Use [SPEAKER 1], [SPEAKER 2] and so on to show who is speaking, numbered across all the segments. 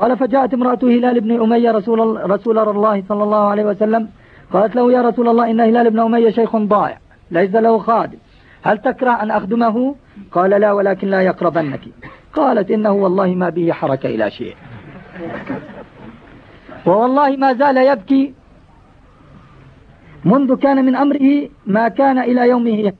[SPEAKER 1] قال فجاءت امرأة هلال بن أمية رسول الله صلى الله عليه وسلم، قالت له يا رسول الله إن هلال بن أمية شيخ ضائع ليس له خادم، هل تكره أن أخدمه؟ قال لا ولكن لا يقربنك. قالت إنه والله ما به حركة إلى شيء، ووالله ما زال يبكي منذ كان من أمره ما كان إلى يومه.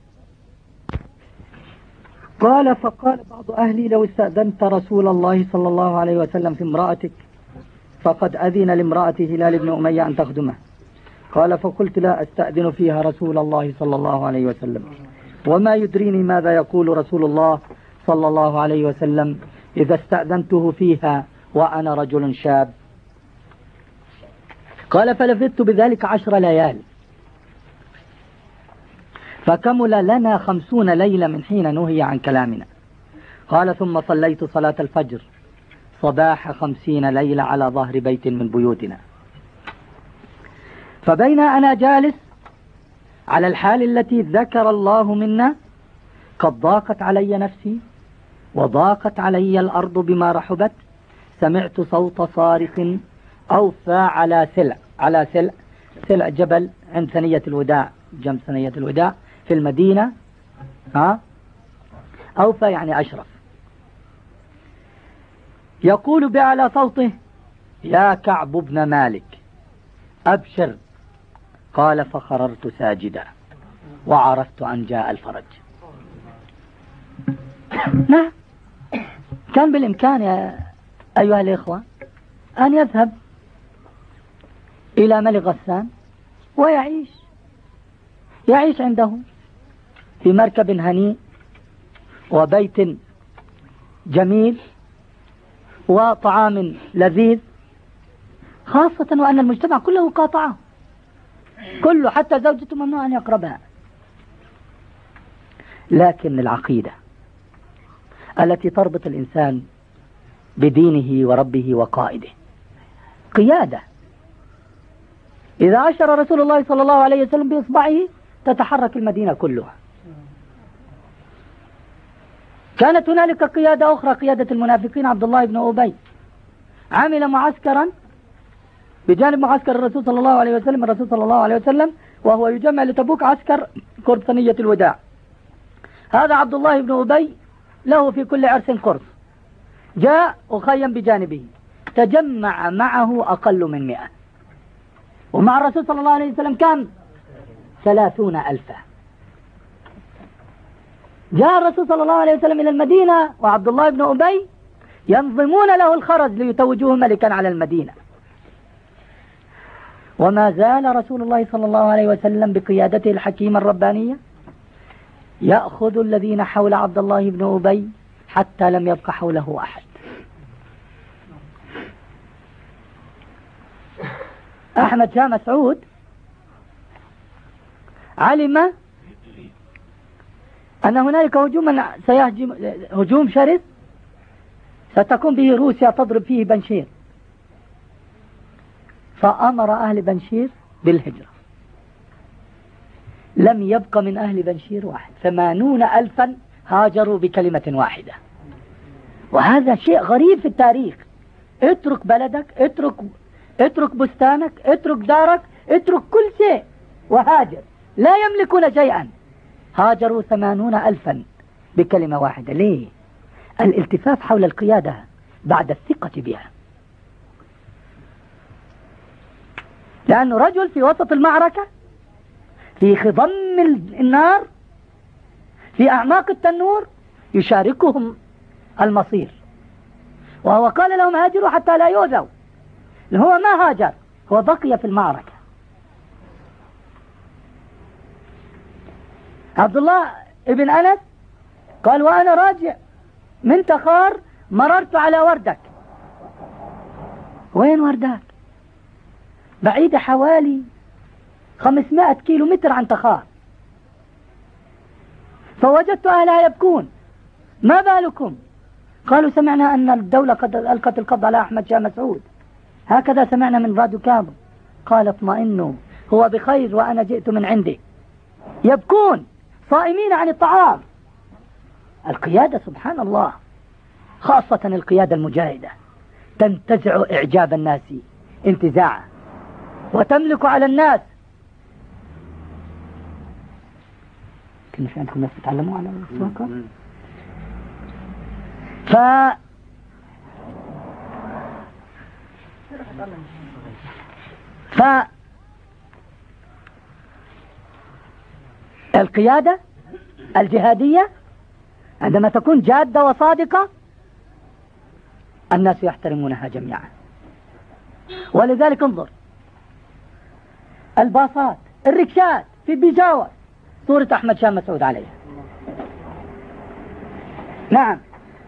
[SPEAKER 1] قال فقال بعض أهلي لو استأذنت رسول الله صلى الله عليه وسلم في امرأتك فقد أذن لامرأة هلال بن أمية أن تخدمه. قال فقلت لا أستأذن فيها رسول الله صلى الله عليه وسلم، وما يدريني ماذا يقول رسول الله صلى الله عليه وسلم إذا استأذنته فيها وأنا رجل شاب. قال فلفت بذلك 10 ليال، فكمل لنا 50 ليلة من حين نهي عن كلامنا. قال ثم صليت صلاة الفجر صباح 50 ليلة على ظهر بيت من بيوتنا، فبين أنا جالس على الحال التي ذكر الله منا قد ضاقت علي نفسي وضاقت علي الأرض بما رحبت، سمعت صوت صارخ أوفى على سلع جبل عند ثنية الوداع، جنب ثنية الوداع في المدينة. أوفى يعني أشرف، يقول بأعلى صوته يا كعب بن مالك أبشر. قال فخررت ساجدا وعرفت أن جاء الفرج. نعم، كان بالإمكان يا أيها الإخوة أن يذهب إلى ملك غسان ويعيش عنده في مركب هنيء وبيت جميل وطعام لذيذ، خاصة وأن المجتمع كله قاطعه، كله حتى زوجته ممنوع أن يقربها. لكن العقيدة التي تربط الإنسان بدينه وربه وقائده قيادة. إذا أشر رسول الله صلى الله عليه وسلم بإصبعه تتحرك المدينة كلها. كانت هنالك قيادة أخرى، قيادة المنافقين، عبد الله بن أبي عمل معسكرا بجانب معسكر الرسول صلى الله عليه وسلم. الرسول صلى الله عليه وسلم وهو يجمع لتبوك عسكر قرب ثنية الوداع. هذا عبد الله بن أبي له في كل عرس قرص، جاء أخيم بجانبه، تجمع معه أقل من 100، ومع الرسول صلى الله عليه وسلم كم؟ 30,000. جاء الرسول صلى الله عليه وسلم إلى المدينة وعبد الله بن أبي ينظمون له الخرز ليتوجوه ملكا على المدينة، وما زال رسول الله صلى الله عليه وسلم بقيادته الحكيمة الربانية يأخذ الذين حول عبد الله بن أبي حتى لم يبق حوله أحد. أحمد شاه مسعود علم أن هنالك هجوم شرس ستقوم به روسيا تضرب فيه بنشير، فأمر أهل بنشير بالهجرة. لم يبق من أهل بنشير واحد، 80,000 هاجروا بكلمة واحدة. وهذا شيء غريب في التاريخ. اترك بلدك، اترك بستانك، اترك دارك، اترك كل شيء وهاجر. لا يملكون شيئا، هاجروا 80,000 بكلمة واحدة. ليه؟ الالتفاف حول القيادة بعد الثقة بها. لأنه رجل في وسط المعركة، في خضم النار، في أعماق التنور، يشاركهم المصير، وهو قال لهم هاجروا حتى لا يؤذوا. هو ما هاجر، هو بقي في المعركة. عبد الله ابن أنس قال وأنا راجع من تخار مررت على وردك. وين وردك؟ بعيدة حوالي 500 كيلومتر عن تخار. فوجدت أهلها يبكون، ما بالكم؟ قالوا سمعنا أن الدولة قد ألقت القبض على أحمد شاه مسعود، هكذا سمعنا من راديو كاظم. قال اطمئنوا هو بخير وأنا جئت من عندي. يبكون صائمين عن الطعام. القيادة سبحان الله، خاصة القيادة المجاهدة تنتزع إعجاب الناس انتزاعا وتملك على الناس. كنا في عندكم ناس تتعلموا على السواقة. القيادة الجهادية عندما تكون جادة وصادقة الناس يحترمونها جميعا. ولذلك انظر الباصات الركشات في بيجاور صورة أحمد شاه مسعود عليها. نعم،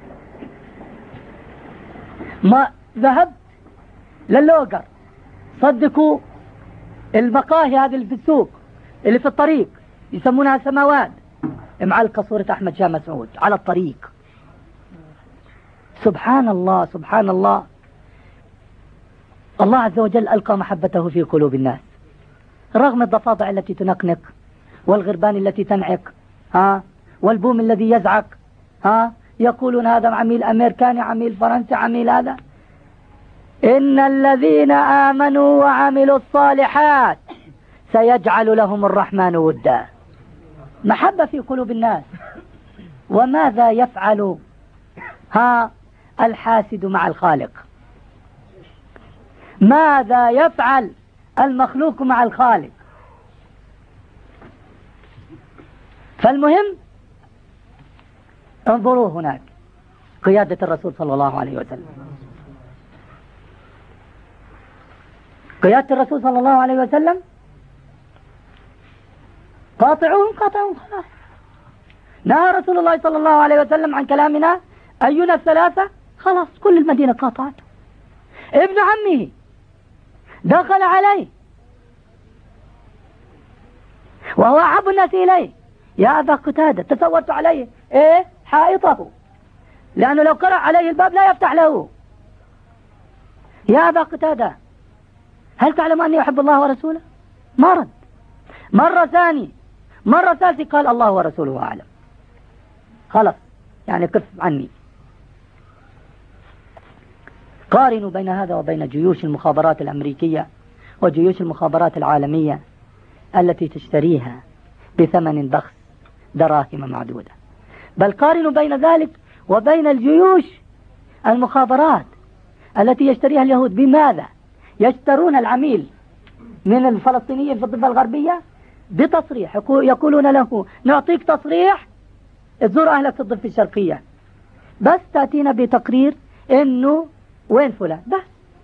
[SPEAKER 1] ما ذهبت للوقر صدقوا المقاهي هذه اللي في السوق اللي في الطريق يسمونها سماوات، معلقة صورة أحمد شاه مسعود على الطريق. سبحان الله سبحان الله. الله عز وجل ألقى محبته في قلوب الناس رغم الضفادع التي تنقنق والغربان التي تنعق والبوم الذي يزعق يقولون هذا عميل أمريكاني عميل فرنسي عميل هذا. إن الذين آمنوا وعملوا الصالحات سيجعل لهم الرحمن ودا. محبة في قلوب الناس. وماذا يفعل الحاسد مع الخالق؟ ماذا يفعل المخلوق مع الخالق؟ فالمهم انظروا هناك قيادة الرسول صلى الله عليه وسلم. قيادة الرسول صلى الله عليه وسلم قاطعوهم خلاص. نهى رسول الله صلى الله عليه وسلم عن كلامنا أينا الثلاثة، خلاص كل المدينة قاطعته. ابن عمه دخل عليه وهو أحب الناس إليه. يا أبا قتادة تصورت عليه حائطه، لأنه لو قرأ عليه الباب لا يفتح له. يا أبا قتادة هل تعلم أني أحب الله ورسوله؟ ما رد. مرة ثانية مرة ثالثة قال الله ورسوله أعلم. خلاص يعني كف عني. قارنوا بين هذا وبين جيوش المخابرات الأمريكية وجيوش المخابرات العالمية التي تشتريها بثمن بخس دراهم معدودة. بل قارنوا بين ذلك وبين الجيوش المخابرات التي يشتريها اليهود. بماذا؟ يشترون العميل من الفلسطينيين في الضفة الغربية بتصريح، يقولون له نعطيك تصريح تزور أهلك في الضفة الشرقية، بس تأتينا بتقرير إنه وين فلان، بس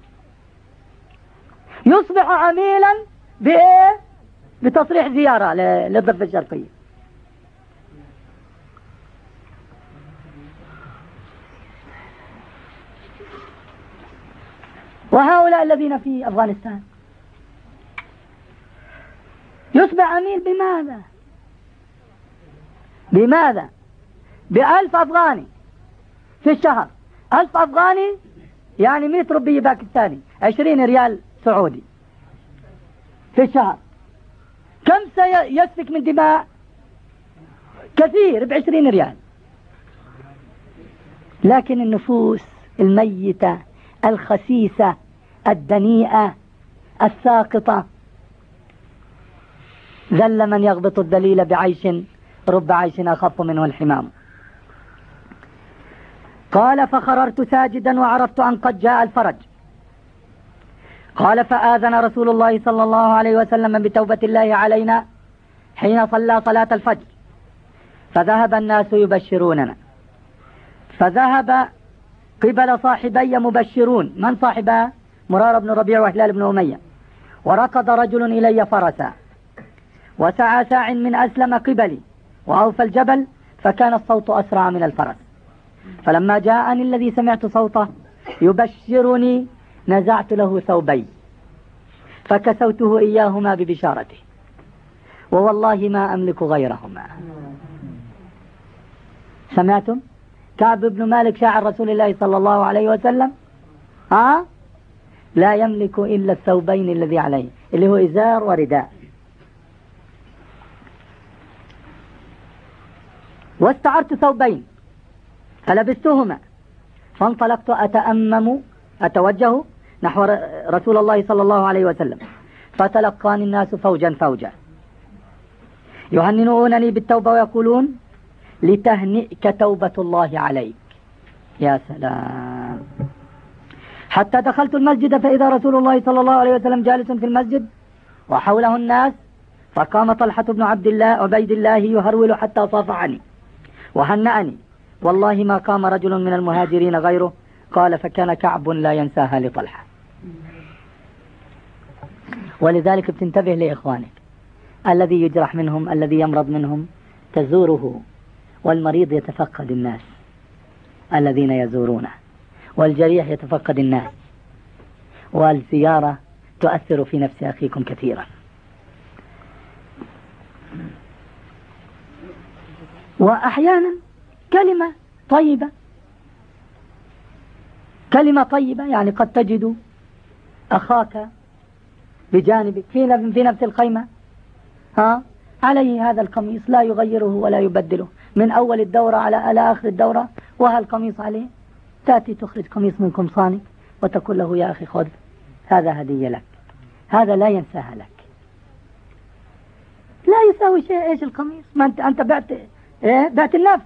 [SPEAKER 1] يصبح عميلا بإيه؟ بتصريح زيارة للضفة الشرقية. وهؤلاء الذين في أفغانستان يصبح عميل بماذا؟ بماذا؟ ب1000 أفغاني في الشهر. 1000 أفغاني يعني 100 روبي باكستاني، 20 ريال سعودي في الشهر. كم سيسفك من دماء؟ كثير، ب20 ريال. لكن النفوس الميتة الخسيسة الدنيئة الساقطة ذل من يغبط الذليل بعيش رب عيش أخف منه الحمام. قال فخررت ساجدا وعرفت أن قد جاء الفرج. قال فآذن رسول الله صلى الله عليه وسلم بتوبة الله علينا حين صلى صلاة الفجر، فذهب الناس يبشروننا، فذهب قبل صاحبي مبشرون. من صاحبها؟ مرار بن ربيع وهلال بن أمية. وركض رجل إلي فرسا وسعى ساع من أسلم قبلي وأوفى الجبل، فكان الصوت أسرع من الفرس. فلما جاءني الذي سمعت صوته يبشرني نزعت له ثوبي فكسوته إياهما ببشارته، ووالله ما أملك غيرهما. سمعتم؟ كعب بن مالك شاعر رسول الله صلى الله عليه وسلم لا يملك إلا الثوبين الذي عليه، اللي هو إزار ورداء. واستعرت ثوبين فلبستهما، فانطلقت أتأمم أتوجه نحو رسول الله صلى الله عليه وسلم، فتلقاني الناس فوجا فوجا يهنئونني بالتوبة ويقولون لتهنئك توبة الله عليك. يا سلام. حتى دخلت المسجد فإذا رسول الله صلى الله عليه وسلم جالس في المسجد وحوله الناس، فقام طلحة بن عبيد الله يهرول حتى صافحني وهنأني، والله ما قام رجل من المهاجرين غيره. قال فكان كعب لا ينساها لطلحة. ولذلك بتنتبه لإخوانك، الذي يجرح منهم، الذي يمرض منهم تزوره، والمريض يتفقد الناس الذين يزورونه، والجريح يتفقد الناس، والزيارة تؤثر في نفس أخيكم كثيرا. وأحيانا كلمة طيبة، يعني قد تجد أخاك بجانبك في نفس الخيمة عليه هذا القميص لا يغيره ولا يبدله من أول الدورة على آخر الدورة، وهالقميص عليه، تأتي تخرج قميص من قمصانك وتقول له يا أخي خذ هذا هدية لك، هذا لا ينساها لك. لا يساوي شيء. إيش القميص؟ ما أنت بعت النفس،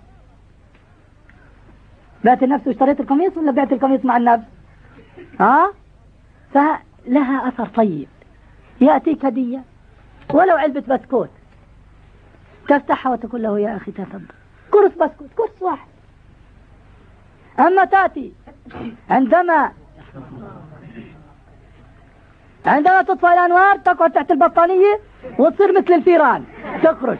[SPEAKER 1] بعت النفس واشتريت القميص، ولا بعت القميص مع النفس؟ فلها أثر طيب. يأتيك هدية ولو علبة بسكوت، تفتحها وتقول له يا أخي تفضل كرس بسكوت، كرس واحد. أما تأتي عندما تطفئ الأنوار تقعد تحت البطانية وتصير مثل الفيران تخرج.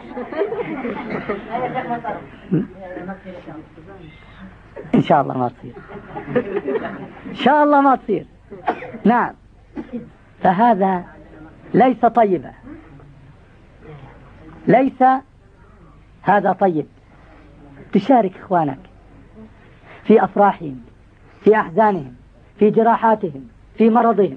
[SPEAKER 1] إن شاء الله ما تصير، إن شاء الله ما تصير. نعم. فهذا ليس طيبا، ليس هذا طيب. تشارك إخوانك في أفراحهم، في أحزانهم، في جراحاتهم، في مرضهم.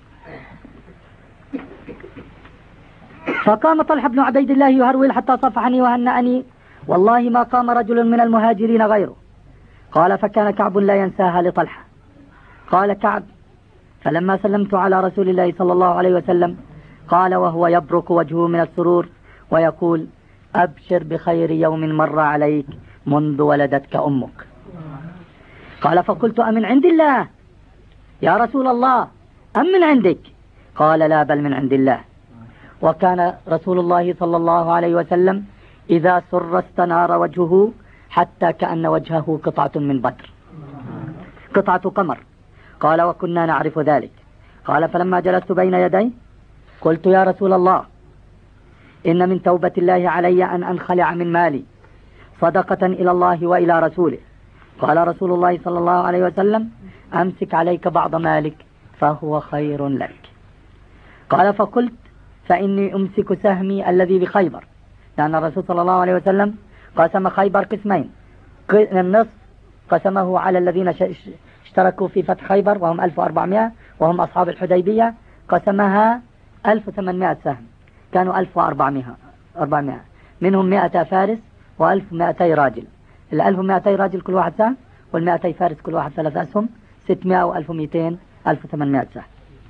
[SPEAKER 1] فقام طلحة بن عبيد الله يهرول حتى صفحني وهنأني، والله ما قام رجل من المهاجرين غيره. قال فكان كعب لا ينساها لطلحة. قال كعب فلما سلمت على رسول الله صلى الله عليه وسلم قال وهو يبرق وجهه من السرور ويقول أبشر بخير يوم مر عليك منذ ولدتك أمك. قال فقلت أمن عند الله يا رسول الله أم من عندك؟ قال لا بل من عند الله. وكان رسول الله صلى الله عليه وسلم إذا سر استنار وجهه حتى كأن وجهه قطعة من بدر، قطعة قمر. قال وكنا نعرف ذلك. قال فلما جلست بين يديه قلت يا رسول الله إن من توبة الله علي أن أنخلع من مالي صدقة إلى الله وإلى رسوله. قال رسول الله صلى الله عليه وسلم أمسك عليك بعض مالك فهو خير لك. قال فقلت فإني أمسك سهمي الذي بخيبر، لأن الرسول صلى الله عليه وسلم قسم خيبر قسمين، النصف قسمه على الذين اشتركوا في فتح خيبر وهم 1400 وهم أصحاب الحديبية، قسمها 1800 سهم، كانوا 1400 منهم 100 فارس و1200 راجل. 1200 راجل كل واحد سهم، وال200 فارس كل واحد 3 أسهم، 600 و1200 1800 سهم.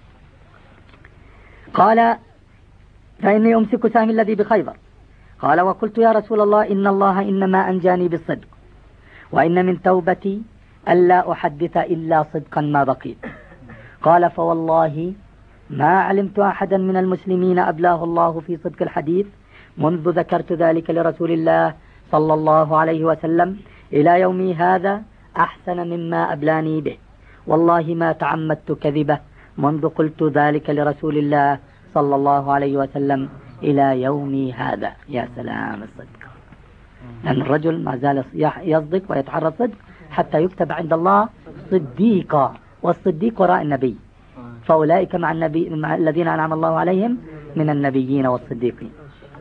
[SPEAKER 1] قال فإني أمسك سهمي الذي بخيبر. قال وقلت يا رسول الله إن الله إنما أنجاني بالصدق، وإن من توبتي ألا أحدث إلا صدقا ما بقيت. قال فوالله ما علمت أحدا من المسلمين أبلاه الله في صدق الحديث منذ ذكرت ذلك لرسول الله صلى الله عليه وسلم إلى يومي هذا أحسن مما أبلاني به. والله ما تعمدت كذبه منذ قلت ذلك لرسول الله صلى الله عليه وسلم إلى يومي هذا. يا سلام الصدق، لأن الرجل ما زال يصدق ويتحرى الصدق حتى يكتب عند الله صديقا، والصديق وراء النبي، فأولئك مع الذين أنعم الله عليهم من النبيين والصديقين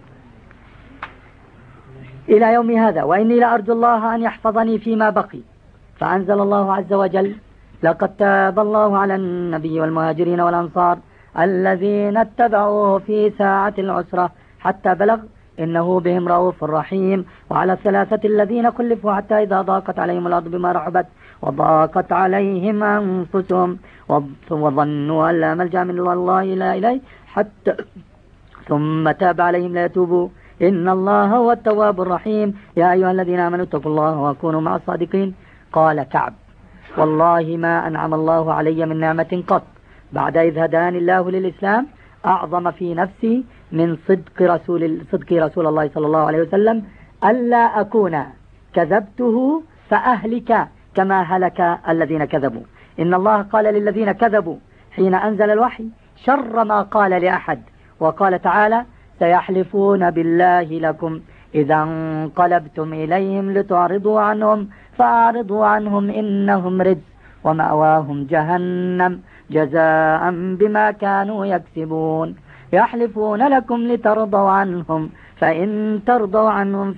[SPEAKER 1] إلى يوم هذا. وإني لأرجو الله أن يحفظني فيما بقي. فأنزل الله عز وجل لقد تاب الله على النبي والمهاجرين والأنصار الذين اتبعوه في ساعة العسرة حتى بلغ إنه بهم رؤوف رحيم. وعلى الثلاثة الذين خلفوا حتى إذا ضاقت عليهم الأرض بما رحبت وضاقت عليهم أنفسهم وظنوا أن لا ملجأ من الله إلا إليه حتى ثم تاب عليهم ليتوبوا إن الله هو التواب الرحيم. يا أيها الذين آمنوا اتقوا الله وكونوا مع الصادقين. قال كعب: والله ما أنعم الله علي من نعمة قط بعد إذ هداني الله للإسلام أعظم في نفسي من صدق رسول الله صلى الله عليه وسلم ألا أكون كذبته فأهلك كما هلك الذين كذبوا. إن الله قال للذين كذبوا حين أنزل الوحي شر ما قال لأحد. وقال تعالى: سيحلفون بالله لكم إذا انقلبتم إليهم لتعرضوا عنهم فأعرضوا عنهم إنهم رجس ومأواهم جهنم جزاء بما كانوا يكسبون. يحلفون لكم لترضوا عنهم فإن ترضوا عنهم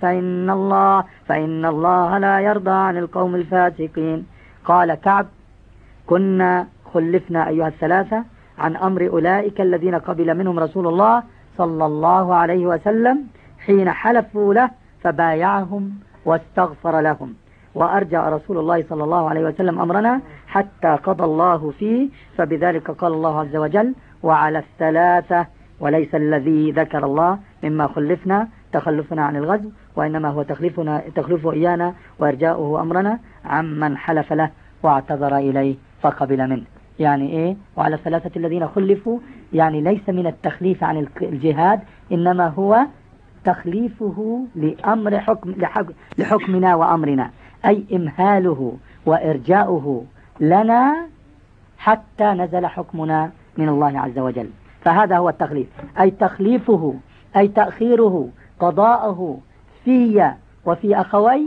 [SPEAKER 1] فإن الله لا يرضى عن القوم الفاسقين. قال كعب: كنا خلفنا أيها الثلاثة عن أمر أولئك الذين قبل منهم رسول الله صلى الله عليه وسلم حين حلفوا له فبايعهم واستغفر لهم، وأرجع رسول الله صلى الله عليه وسلم أمرنا حتى قضى الله فيه. فبذلك قال الله عز وجل: وعلى الثلاثة، وليس الذي ذكر الله مما خلفنا تخلفنا عن الغزو، وإنما هو تخلفه إيانا وإرجاؤه أمرنا عمن حلف له واعتذر إليه فقبل منه. يعني إيه؟ وعلى الثلاثة الذين خلفوا، يعني ليس من التخليف عن الجهاد، إنما هو تخليفه لأمر لحكمنا وأمرنا، أي إمهاله وإرجاؤه لنا حتى نزل حكمنا من الله عز وجل. فهذا هو التخليف، أي تخليفه، أي تأخيره، قضاءه في وفي أخوي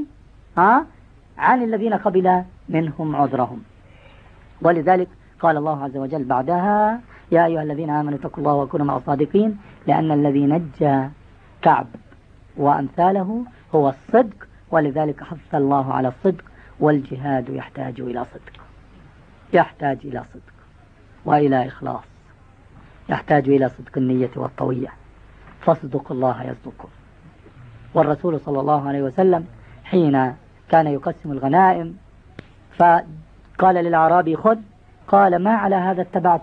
[SPEAKER 1] عن الذين قبل منهم عذرهم. ولذلك قال الله عز وجل بعدها: يا أيها الذين آمنوا اتقوا الله وكونوا مع الصادقين، لأن الذي نجى كعب وأمثاله هو الصدق، ولذلك حث الله على الصدق. والجهاد يحتاج إلى صدق، يحتاج إلى صدق وإلى إخلاص، يحتاج إلى صدق النية والطوية. فاصدقوا الله يصدقكم. والرسول صلى الله عليه وسلم حين كان يقسم الغنائم فقال للأعرابي: خذ. قال: ما على هذا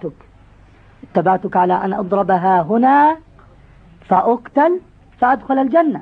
[SPEAKER 1] اتبعتك على أن أضربها هنا فأقتل فأدخل الجنة.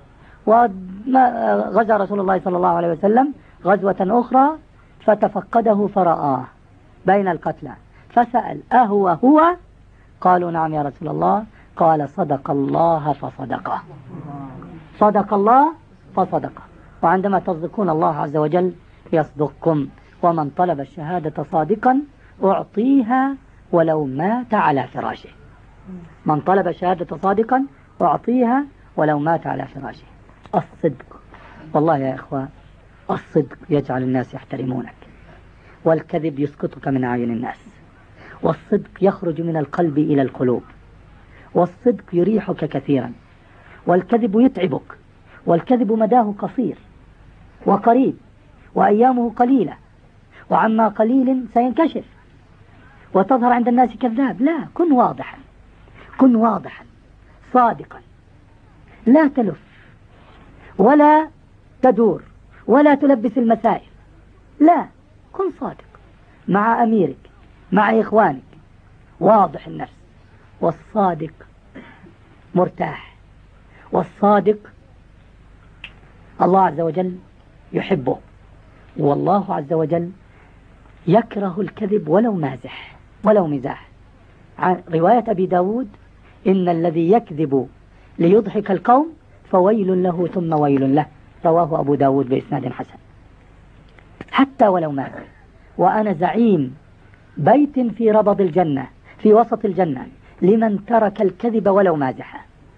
[SPEAKER 1] وغزا رسول الله صلى الله عليه وسلم غزوة أخرى فتفقده فرآه بين القتلى فسأل: هو؟ قالوا: نعم يا رسول الله. قال: صدق الله فصدقه، صدق الله فصدقه. وعندما تصدقون الله عز وجل يصدقكم. ومن طلب الشهادة صادقا أعطيها ولو مات على فراشه. من طلب الشهادة صادقا أعطيها ولو مات على فراشه. الصدق، والله يا إخوة، الصدق يجعل الناس يحترمونك، والكذب يسقطك من أعين الناس. والصدق يخرج من القلب إلى القلوب، والصدق يريحك كثيرا، والكذب يتعبك. والكذب مداه قصير وقريب وأيامه قليلة، وعما قليل سينكشف وتظهر عند الناس كذاب. لا، كن واضحا، كن واضحا صادقا، لا تلف ولا تدور ولا تلبس المسائل. لا، كن صادق مع أميرك، مع إخوانك، واضح النفس. والصادق مرتاح، والصادق الله عز وجل يحبه، والله عز وجل يكره الكذب ولو مازح ولو مزاح. عن رواية أبي داود: إن الذي يكذب ليضحك القوم فويل له ثم ويل له. رواه أبو داود بإسناد حسن. حتى ولو مات. وأنا زعيم بيت في ربض الجنة، في وسط الجنة، لمن ترك الكذب ولو مازحا.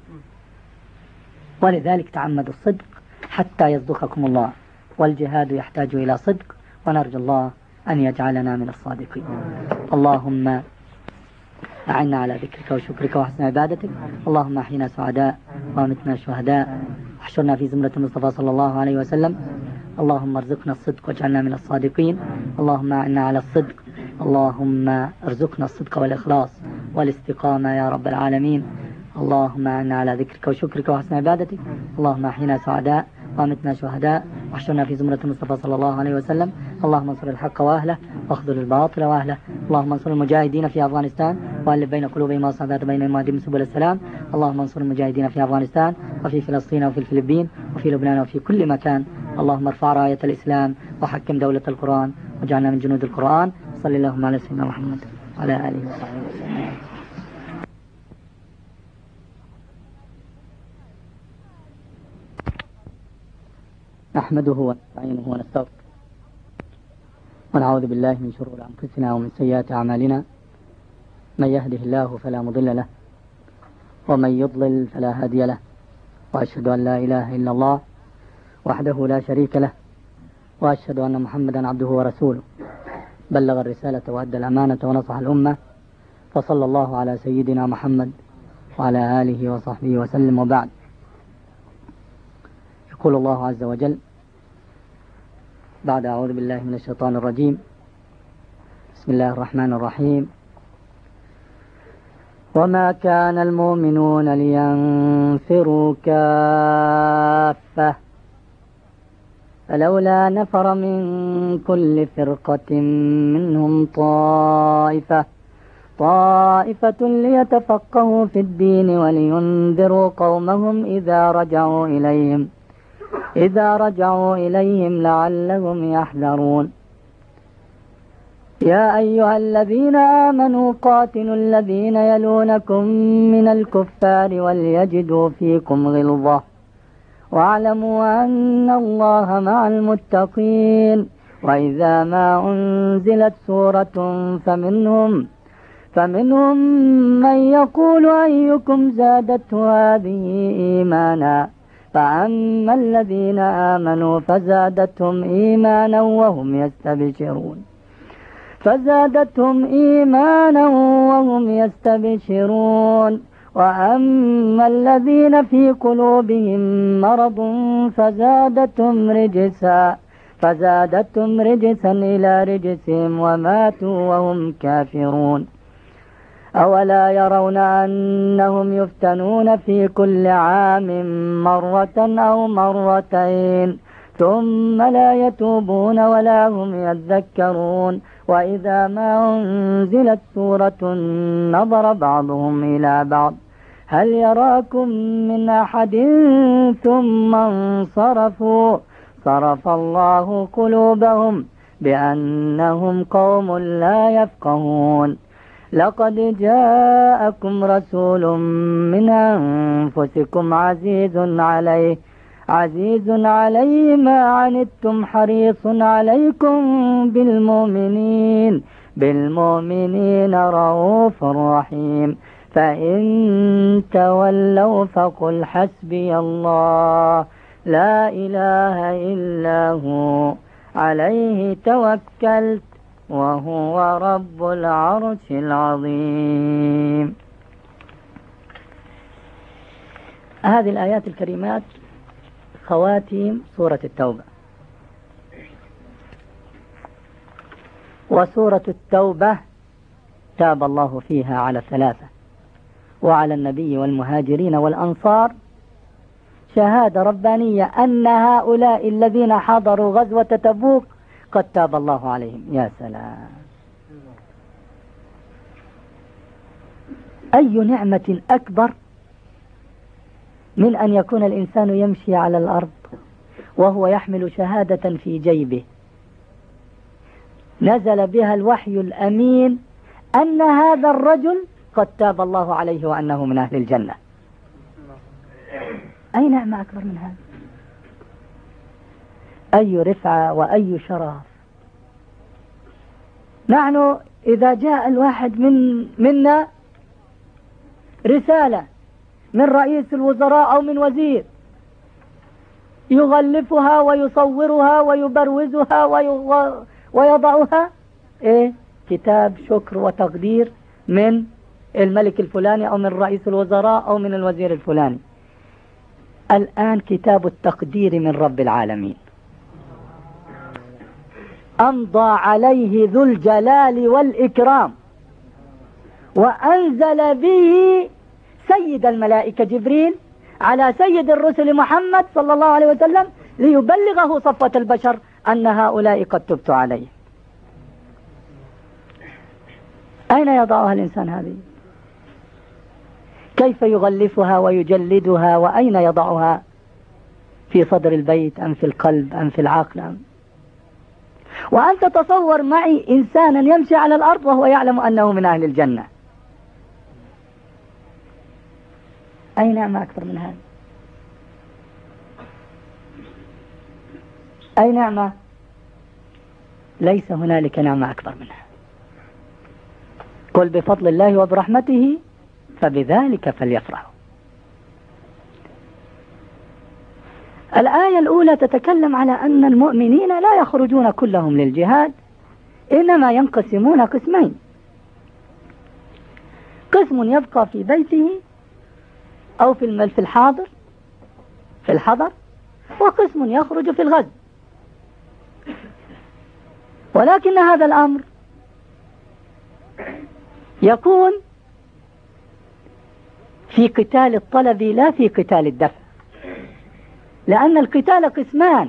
[SPEAKER 1] ولذلك تعمدوا الصدق حتى يصدقكم الله. والجهاد يحتاج إلى صدق، ونرجو الله أن يجعلنا من الصادقين. اللهم أعنا على ذكرك وشكرك وحسن عبادتك. اللهم أحينا سعداء وأمتنا شهداء، واحشرنا في زمرة المصطفى صلى الله عليه وسلم. اللهم ارزقنا الصدق واجعلنا من الصادقين. اللهم أعنا على الصدق. اللهم ارزقنا الصدق والإخلاص والاستقامة يا رب العالمين. اللهم أعنا على ذكرك وشكرك وحسن عبادتك. اللهم أحينا سعداء وأمتنا شهداء واحشرنا في زمرة المصطفى صلى الله عليه وسلم. اللهم انصر الحق وأهله واخذل الباطل وأهله. اللهم انصر المجاهدين في أفغانستان وألف بين قلوبهم وأصعد بينهم واهدهم سبل السلام. اللهم انصر المجاهدين في أفغانستان وفي فلسطين وفي الفلبين وفي لبنان وفي كل مكان. اللهم ارفع راية الإسلام وحكم دولة القرآن واجعلنا من جنود القرآن. صلى اللهم على سيدنا محمد وعلى آله وصحبه وسلم. نحمده ونستعينه ونستغفره ونعوذ بالله من شرور أنفسنا ومن سيئات أعمالنا. من يهده الله فلا مضل له ومن يضلل فلا هادي له. وأشهد أن لا إله إلا الله وحده لا شريك له وأشهد أن محمدا عبده ورسوله بلغ الرسالة وأدى الأمانة ونصح الأمة. فصلى الله على سيدنا محمد وعلى آله وصحبه وسلم. وبعد، يقول الله عز وجل بعد أعوذ بالله من الشيطان الرجيم: بسم الله الرحمن الرحيم. وما كان المؤمنون لينفروا كافة فلولا نفر من كل فرقة منهم طائفة ليتفقهوا في الدين ولينذروا قومهم إذا رجعوا إليهم لعلهم يحذرون. يا أيها الذين آمنوا قاتلوا الذين يلونكم من الكفار وليجدوا فيكم غلظة واعلموا أن الله مع المتقين. وإذا ما أنزلت سورة فمنهم من يقول أيكم زادته هذه إيمانا فأما الذين آمنوا فزادتهم إيمانا وهم يستبشرون. وأما الذين في قلوبهم مرض فزادتهم رجسا إلى رجسهم وماتوا وهم كافرون. أولا يرون أنهم يفتنون في كل عام مرة أو مرتين ثم لا يتوبون ولا هم يذكرون. وإذا ما أنزلت سورة نظر بعضهم إلى بعض هل يراكم من أحد ثم انصرفوا صرف الله قلوبهم بأنهم قوم لا يفقهون. لقد جاءكم رسول من أنفسكم عزيز عليه ما عنتم حريص عليكم بالمؤمنين رؤوف رحيم. فإن تولوا فقل حسبي الله لا إله إلا هو عليه توكلت وهو رب العرش العظيم. هذه الآيات الكريمات خواتيم سورة التوبة. وسورة التوبة تاب الله فيها على ثلاثة وعلى النبي والمهاجرين والأنصار شهادة ربانية أن هؤلاء الذين حضروا غزوة تبوك قد تاب الله عليهم. يا سلام، أي نعمة أكبر من أن يكون الإنسان يمشي على الأرض وهو يحمل شهادة في جيبه نزل بها الوحي الأمين أن هذا الرجل قد تاب الله عليه وأنه من أهل الجنة. أي نعمة أكبر من هذا؟ أي رفعة وأي شرف. نحن إذا جاء الواحد منا رسالة من رئيس الوزراء أو من وزير يغلفها ويصورها ويبروزها ويضعها كتاب شكر وتقدير من الملك الفلاني أو من رئيس الوزراء أو من الوزير الفلاني. الآن كتاب التقدير من رب العالمين أمضى عليه ذو الجلال والإكرام وأنزل به سيد الملائكة جبريل على سيد الرسل محمد صلى الله عليه وسلم ليبلغه صفوة البشر أن هؤلاء قد تبت عليه. أين يضعها الإنسان هذه؟ كيف يغلفها ويجلدها؟ وأين يضعها؟ في صدر البيت أم في القلب أم في العقل وأنت تصور معي إنسانا يمشي على الأرض وهو يعلم أنه من أهل الجنة. أي نعمة أكثر من هذا؟ أي نعمة؟ ليس هنالك نعمة أكبر منها. قل بفضل الله وبرحمته فبذلك فليفرحوا. الآية الأولى تتكلم على أن المؤمنين لا يخرجون كلهم للجهاد، إنما ينقسمون قسمين: قسم يبقى في بيته أو في الحضر، وقسم يخرج في الغزو. ولكن هذا الأمر يكون في قتال الطلب لا في قتال الدفع، لأن القتال قسمان: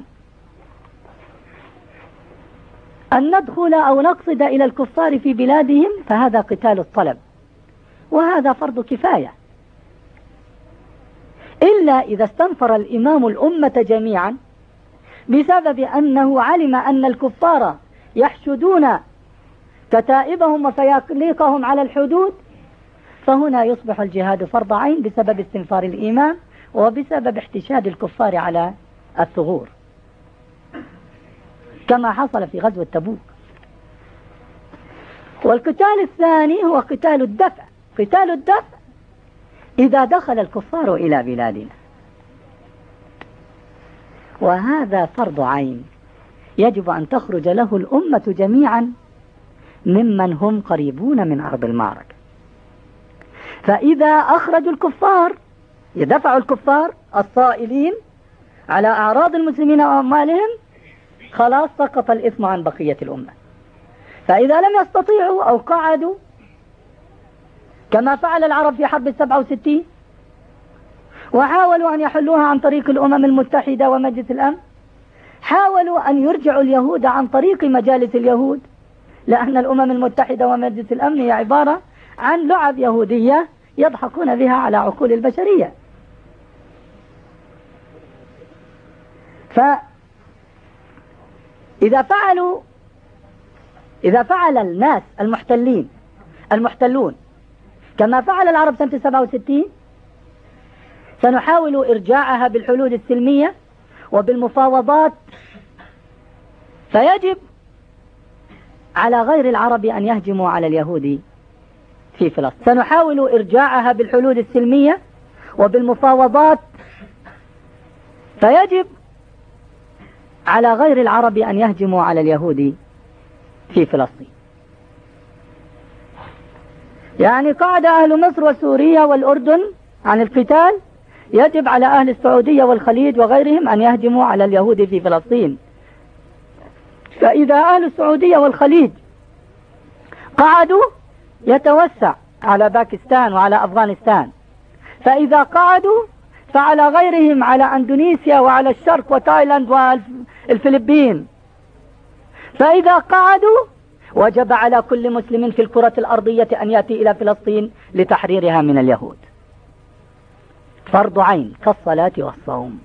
[SPEAKER 1] أن ندخل أو نقصد إلى الكفار في بلادهم فهذا قتال الطلب، وهذا فرض كفاية، إلا إذا استنفر الإمام الأمة جميعا بسبب أنه علم أن الكفار يحشدون كتائبهم وفيقليقهم على الحدود، فهنا يصبح الجهاد فرض عين بسبب استنفار الإمام وبسبب احتشاد الكفار على الثغور، كما حصل في غزوة تبوك. والقتال الثاني هو قتال الدفع. قتال الدفع إذا دخل الكفار إلى بلادنا، وهذا فرض عين يجب أن تخرج له الأمة جميعا ممن هم قريبون من أرض المعركة. فإذا أخرجوا الكفار يدفعوا الكفار الصائلين على أعراض المسلمين وأموالهم، خلاص سقط الإثم عن بقية الأمة. فإذا لم يستطيعوا أو قعدوا كما فعل العرب في حرب 67 وحاولوا أن يحلوها عن طريق الأمم المتحدة ومجلس الأمن، حاولوا أن يرجعوا اليهود عن طريق مجالس اليهود، لأن الأمم المتحدة ومجلس الأمن هي عبارة عن لعب يهودية يضحكون بها على عقول البشرية. إذا فعل الناس المحتلون كما فعل العرب سنة 67، سنحاول إرجاعها بالحلول السلمية وبالمفاوضات. فيجب على غير العرب أن يهجموا على اليهود في فلسطين. سنحاول إرجاعها بالحلول السلمية وبالمفاوضات. فيجب على غير العرب أن يهجموا على اليهود في فلسطين. يعني قعد أهل مصر وسوريا والأردن عن القتال، يجب على أهل السعودية والخليج وغيرهم أن يهجموا على اليهود في فلسطين. فإذا أهل السعودية والخليج قعدوا يتوسع على باكستان وعلى أفغانستان، فإذا قعدوا فعلى غيرهم، على أندونيسيا وعلى الشرق وتايلاند والفلبين. فإذا قعدوا وجب على كل مسلم في الكرة الأرضية أن يأتي إلى فلسطين لتحريرها من اليهود، فرض عين كالصلاة والصوم.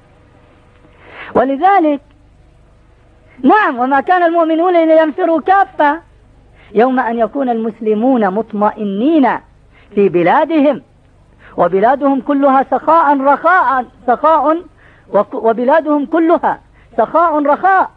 [SPEAKER 1] ولذلك نعم، وما كان المؤمنون لينفروا كافة، يوم أن يكون المسلمون مطمئنين في بلادهم وبلادهم كلها سخاء وبلادهم كلها سخاء رخاء،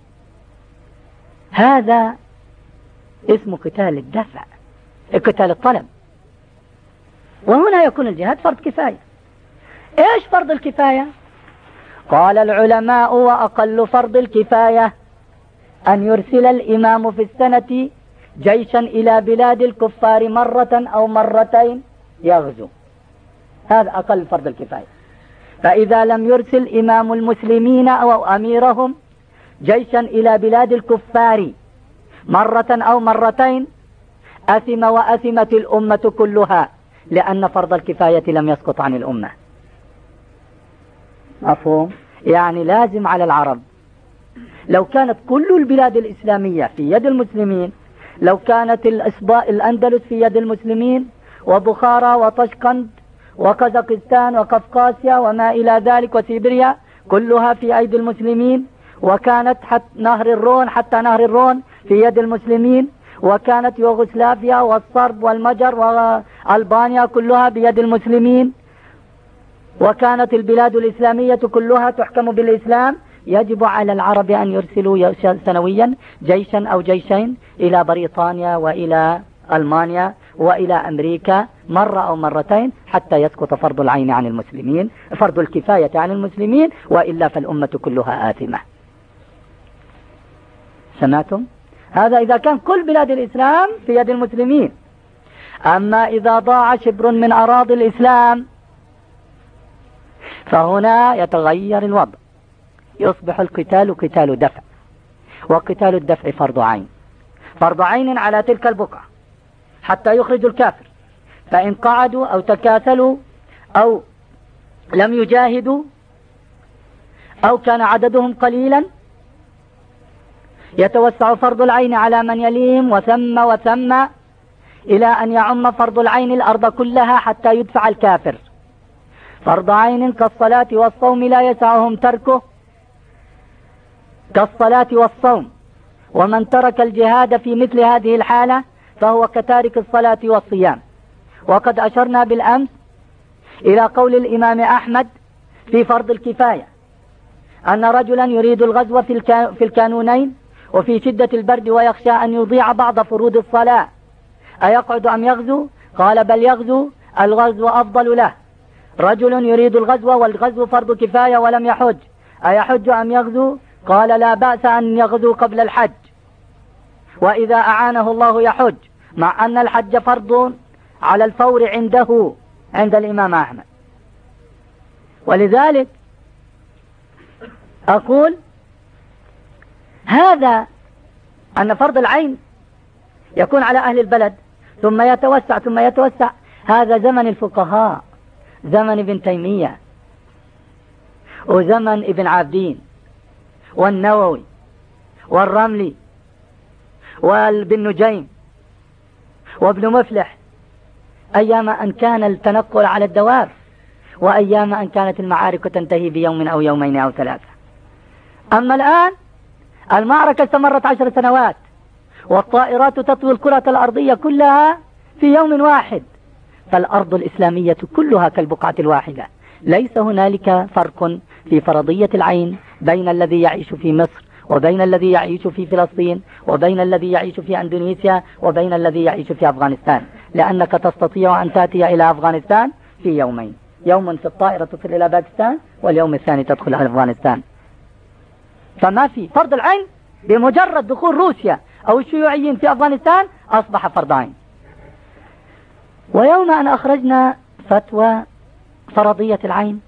[SPEAKER 1] هذا اسمه قتال الدفع، قتال الطلب. وهنا يكون الجهاد فرض كفاية. ايش فرض الكفاية؟ قال العلماء: وأقل فرض الكفاية أن يرسل الإمام في السنة جيشا إلى بلاد الكفار مرة أو مرتين يغزو، هذا أقل فرض الكفاية. فإذا لم يرسل إمام المسلمين أو أميرهم جيشا إلى بلاد الكفار مرة أو مرتين، أثم وأثمت الأمة كلها، لأن فرض الكفاية لم يسقط عن الأمة. مفهوم؟ يعني لازم على العرب، لو كانت كل البلاد الإسلامية في يد المسلمين، لو كانت الأندلس في يد المسلمين، وبخارى وطشقند وكازاخستان وقفقاسيا وما إلى ذلك وسيبيريا كلها في أيدي المسلمين، وكانت نهر الرون حتى نهر الرون في يد المسلمين، وكانت يوغوسلافيا والصرب والمجر وألبانيا كلها بيد المسلمين، وكانت البلاد الإسلامية كلها تحكم بالإسلام، يجب على العرب أن يرسلوا سنويا جيشا أو جيشين إلى بريطانيا وإلى ألمانيا وإلى أمريكا مرة أو مرتين حتى يسقط فرض العين عن المسلمين، فرض الكفاية عن المسلمين، وإلا فالأمة كلها آثمة. سمعتم؟ هذا إذا كان كل بلاد الإسلام في يد المسلمين. أما إذا ضاع شبر من أراضي الإسلام فهنا يتغير الوضع، يصبح القتال قتال دفع، وقتال الدفع فرض عين، فرض عين على تلك البقعة حتى يخرجوا الكافر، فإن قعدوا أو تكاسلوا أو لم يجاهدوا أو كان عددهم قليلا يتوسع فرض العين على من يليهم وثم وثم إلى أن يعم فرض العين الأرض كلها حتى يدفع الكافر. فرض عين كالصلاة والصوم لا يسعهم تركه، كالصلاة والصوم، ومن ترك الجهاد في مثل هذه الحالة فهو كتارك الصلاة والصيام. وقد أشرنا بالأمس إلى قول الإمام أحمد في فرض الكفاية أن رجلا يريد الغزو في الكانونين وفي شدة البرد ويخشى أن يضيع بعض فروض الصلاة، أيقعد أم يغزو؟ قال بل يغزو، الغزو أفضل له. رجل يريد الغزو والغزو فرض كفاية ولم يحج، أيحج أم يغزو؟ قال لا بأس أن يغزو قبل الحج، وإذا أعانه الله يحج، مع أن الحج فرض على الفور عنده عند الإمام أحمد. ولذلك أقول هذا أن فرض العين يكون على أهل البلد ثم يتوسع ثم يتوسع، هذا زمن الفقهاء، زمن ابن تيمية وزمن ابن عابدين والنووي والرملي وابن نجيم وابن مفلح، أيام أن كان التنقل على الدواب، وأيام أن كانت المعارك تنتهي بيوم أو يومين أو ثلاثة. أما الآن المعركة استمرت 10 سنوات، والطائرات تطوي الكرة الأرضية كلها في يوم واحد، فالأرض الإسلامية كلها كالبقعة الواحدة، ليس هنالك فرق في فرضية العين بين الذي يعيش في مصر وبين الذي يعيش في فلسطين وبين الذي يعيش في أندونيسيا وبين الذي يعيش في أفغانستان، لأنك تستطيع أن تأتي إلى أفغانستان في يومين، يوم في الطائرة تصل إلى باكستان واليوم الثاني تدخل على أفغانستان. فما في فرض العين بمجرد دخول روسيا أو الشيوعيين في أفغانستان أصبح فرض عين. ويوم أن أخرجنا فتوى فرضية العين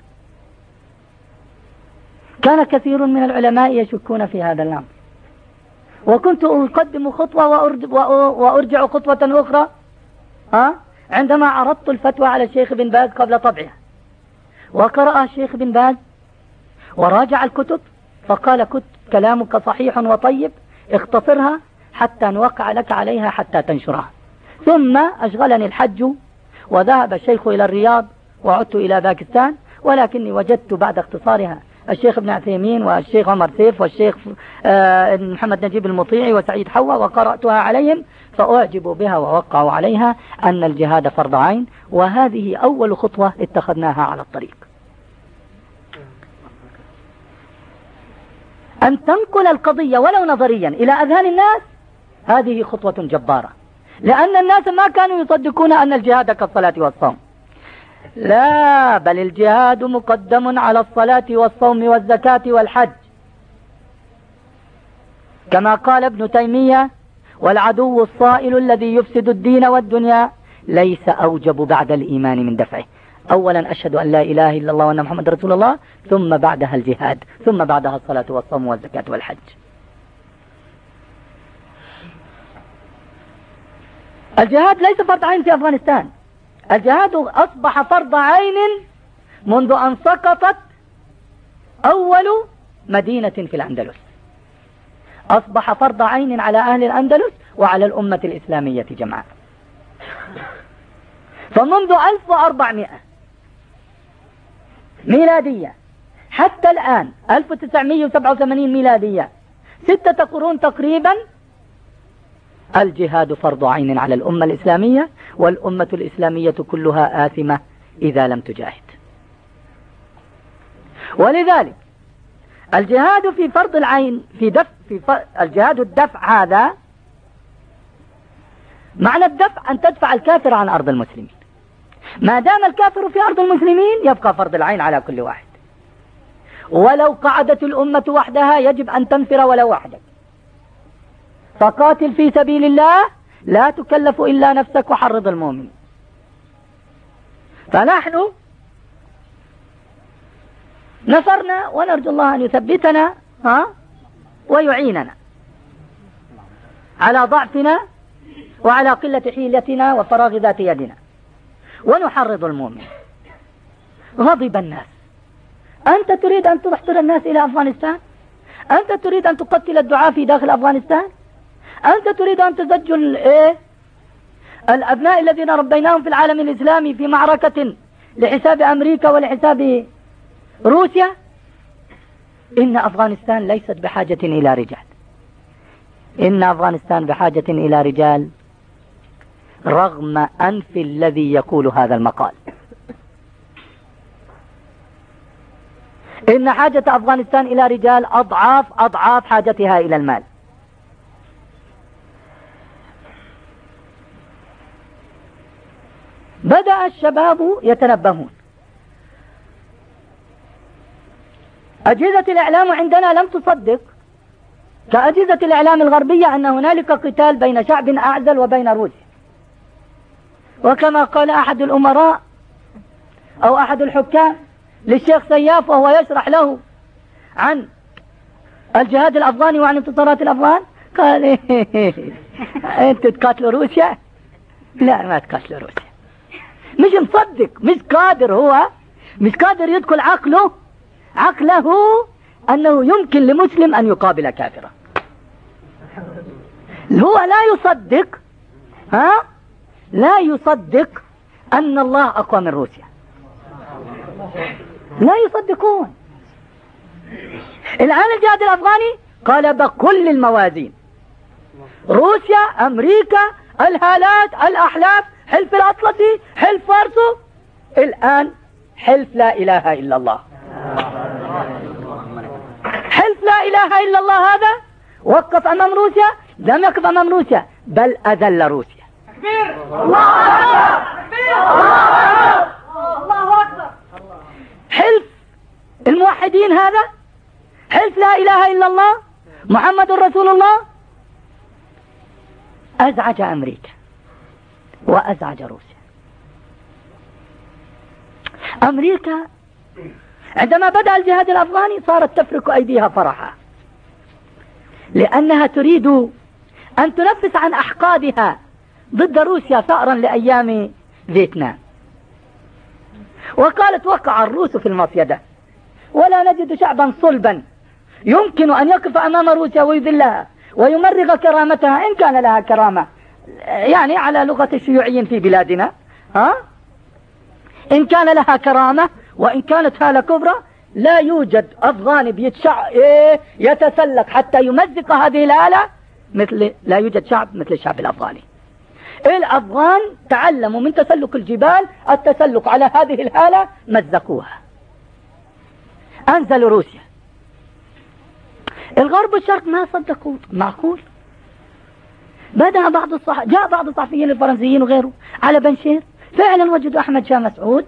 [SPEAKER 1] كان كثير من العلماء يشكون في هذا الأمر، وكنت أقدم خطوة وأرجع خطوة أخرى عندما عرضت الفتوى على الشيخ بن باز قبل طبعها، وقرأ الشيخ بن باز وراجع الكتب فقال كلامك صحيح وطيب، اختصرها حتى نوقع لك عليها حتى تنشرها. ثم أشغلني الحج وذهب الشيخ إلى الرياض وعدت إلى باكستان، ولكني وجدت بعد اختصارها الشيخ ابن عثيمين والشيخ عمر سيف والشيخ محمد نجيب المطيعي وسعيد حوا، وقرأتها عليهم فأعجبوا بها ووقعوا عليها أن الجهاد فرض عين، وهذه أول خطوة اتخذناها على الطريق. أن تنقل القضية ولو نظريا إلى أذهان الناس هذه خطوة جبارة، لأن الناس ما كانوا يصدقون أن الجهاد كالصلاة والصوم، لا بل الجهاد مقدم على الصلاة والصوم والزكاة والحج، كما قال ابن تيمية والعدو الصائل الذي يفسد الدين والدنيا ليس أوجب بعد الإيمان من دفعه. أولا أشهد أن لا إله إلا الله وأن محمد رسول الله، ثم بعدها الجهاد، ثم بعدها الصلاة والصوم والزكاة والحج. الجهاد ليس فرض عين في أفغانستان، الجهاد أصبح فرض عين منذ أن سقطت أول مدينة في الأندلس. أصبح فرض عين على أهل الأندلس وعلى الأمة الإسلامية جمعاء. فمنذ 1400 ميلادية حتى الآن 1987 ميلادية، 6 قرون تقريبا، الجهاد فرض عين على الأمة الإسلامية، والأمة الإسلامية كلها آثمة إذا لم تجاهد. ولذلك الجهاد في فرض العين الجهاد الدفع، هذا معنى الدفع أن تدفع الكافر عن أرض المسلمين. ما دام الكافر في أرض المسلمين يبقى فرض العين على كل واحد، ولو قعدت الأمة وحدها يجب أن تنفر ولو وحدك. فقاتل في سبيل الله لا تكلف إلا نفسك وحرض المؤمن. فنحن نصرنا ونرجو الله أن يثبتنا ويعيننا على ضعفنا وعلى قلة حيلتنا وفراغ ذات يدنا، ونحرض المؤمن. غضب الناس. أنت تريد أن تحضر الناس إلى أفغانستان؟ أنت تريد أن تقتل الدعاة في داخل أفغانستان؟ أنت تريد أن تسجل الأبناء الذين ربيناهم في العالم الإسلامي في معركة لحساب أمريكا ولحساب روسيا؟ إن أفغانستان ليست بحاجة إلى رجال، إن أفغانستان بحاجة إلى رجال، رغم أنف الذي يقول هذا المقال. إن حاجة أفغانستان إلى رجال أضعاف حاجتها إلى المال. بدأ الشباب يتنبهون. أجهزة الإعلام عندنا لم تصدق كأجهزة الإعلام الغربية أن هنالك قتال بين شعب أعزل وبين روسيا. وكما قال أحد الأمراء أو أحد الحكام للشيخ سياف وهو يشرح له عن الجهاد الأفغاني وعن انتصارات الأفغان، قال أنت تقاتلوا روسيا؟ لا، ما تقاتلوا روسيا. مش مصدق، مش قادر، هو مش قادر يدخل عقله أنه يمكن لمسلم أن يقابل كافرا. هو لا يصدق أن الله أقوى من روسيا، لا يصدقون. الآن الجهاد الأفغاني قلب كل الموازين، روسيا، أمريكا، الهالات، الأحلاف، حلف الأطلسي، حلف فارسو، الآن حلف لا إله إلا الله. حلف لا إله إلا الله هذا وقف أمام روسيا، لم يقف أمام روسيا بل أذل روسيا. الله أكبر. حلف الموحدين هذا، حلف لا إله إلا الله محمد رسول الله، أزعج أمريكا وأزعج روسيا. أمريكا عندما بدأ الجهاد الأفغاني صارت تفرك أيديها فرحا، لأنها تريد أن تنفس عن أحقادها ضد روسيا ثأرا لأيام فيتنام. وقالت وقع الروس في المصيدة، ولا نجد شعبا صلبا يمكن أن يقف أمام روسيا ويذلها ويمرغ كرامتها إن كان لها كرامة، يعني على لغة الشيوعيين في بلادنا، إن كان لها كرامة وإن كانت هالة كبرى. لا يوجد أفغاني يتسلق حتى يمزق هذه الهالة لا يوجد شعب مثل الشعب الأفغاني. الأفغان تعلموا من تسلق الجبال التسلق على هذه الهالة، مزقوها، أنزلوا روسيا. الغرب والشرق ما صدقوا. معقول؟ بدأ جاء بعض الصحفيين الفرنسيين وغيره على بنشير، فعلا وجدوا أحمد شاه مسعود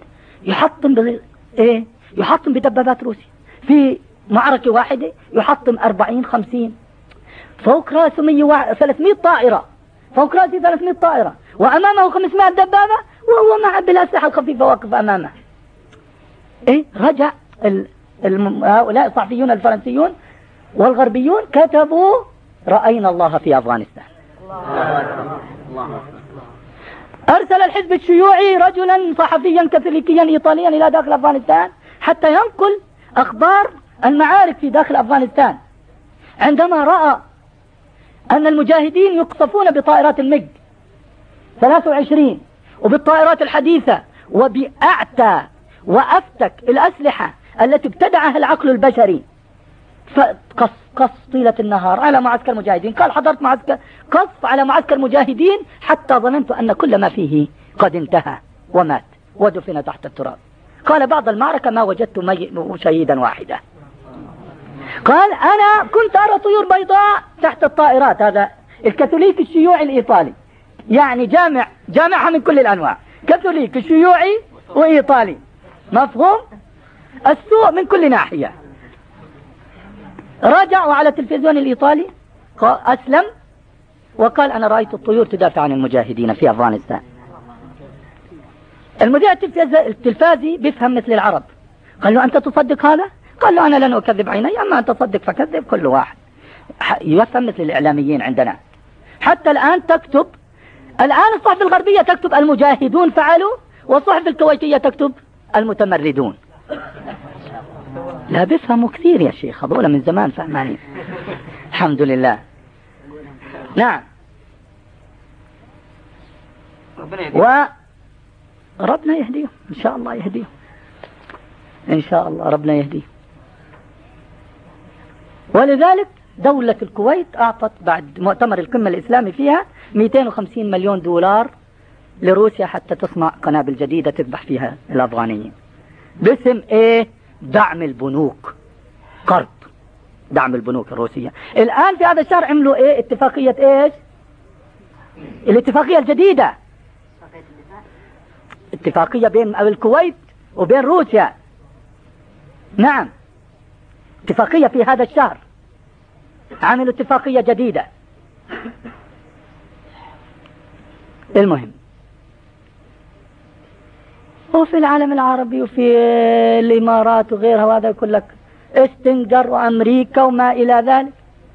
[SPEAKER 1] يحطم بدبابات روسيا في معركة واحدة، يحطم 40-50 فوق رأسه 300 طائرة، فوق رأسه 300 طائرة، وأمامه 500 دبابة، وهو مع بالأسلحة الخفيفة واقف أمامه. رجع هؤلاء الصحفيون الفرنسيون والغربيون كتبوا رأينا الله في أفغانستان. أرسل الحزب الشيوعي رجلا صحفيا كاثوليكيا إيطاليا إلى داخل أفغانستان حتى ينقل أخبار المعارك في داخل أفغانستان. عندما رأى أن المجاهدين يقصفون بطائرات الميج 23 وبالطائرات الحديثة وبأعتى وأفتك الأسلحة التي ابتدعها العقل البشري، فقص طيلة النهار على معسكر مجاهدين. قال حضرت معسكر قصف على معسكر مجاهدين حتى ظننت أن كل ما فيه قد انتهى ومات ودفن تحت التراب. قال بعد المعركة ما وجدت شهيدا واحدا. قال أنا كنت أرى طيور بيضاء تحت الطائرات. هذا الكاثوليك الشيوعي الإيطالي، يعني جامعها من كل الأنواع، كاثوليك شيوعي وإيطالي، مفهوم؟ السوء من كل ناحية. رجع على التلفزيون الإيطالي أسلم وقال أنا رأيت الطيور تدافع عن المجاهدين في أفغانستان. المذيع التلفازي بيفهم مثل العرب، قال له أنت تصدق هذا؟ قال له أنا لن أكذب عيني، أما أنت تصدق فكذب. كل واحد يفهم مثل الإعلاميين عندنا. حتى الآن تكتب، الآن الصحف الغربية تكتب المجاهدون فعلوا، والصحف الكويتية تكتب المتمردون. لا بيفهموا كثير يا شيخ، هذول من زمان فهمانين الحمد لله. نعم. وربنا يهديهم إن شاء الله، يهديهم إن شاء الله، ربنا يهديهم. ولذلك دولة الكويت أعطت بعد مؤتمر القمة الإسلامي فيها 250 مليون دولار لروسيا حتى تصنع قنابل جديدة تذبح فيها الأفغانيين باسم إيه؟ دعم البنوك، قرض دعم البنوك الروسية. الآن في هذا الشهر عملوا إيه؟ اتفاقية إيش؟ الاتفاقية الجديدة، اتفاقية بين الكويت وبين روسيا. نعم، اتفاقية في هذا الشهر، عملوا اتفاقية جديدة. المهم، وفي العالم العربي وفي الإمارات وغيرها، وهذا يقول لك استنجر وأمريكا وما إلى ذلك.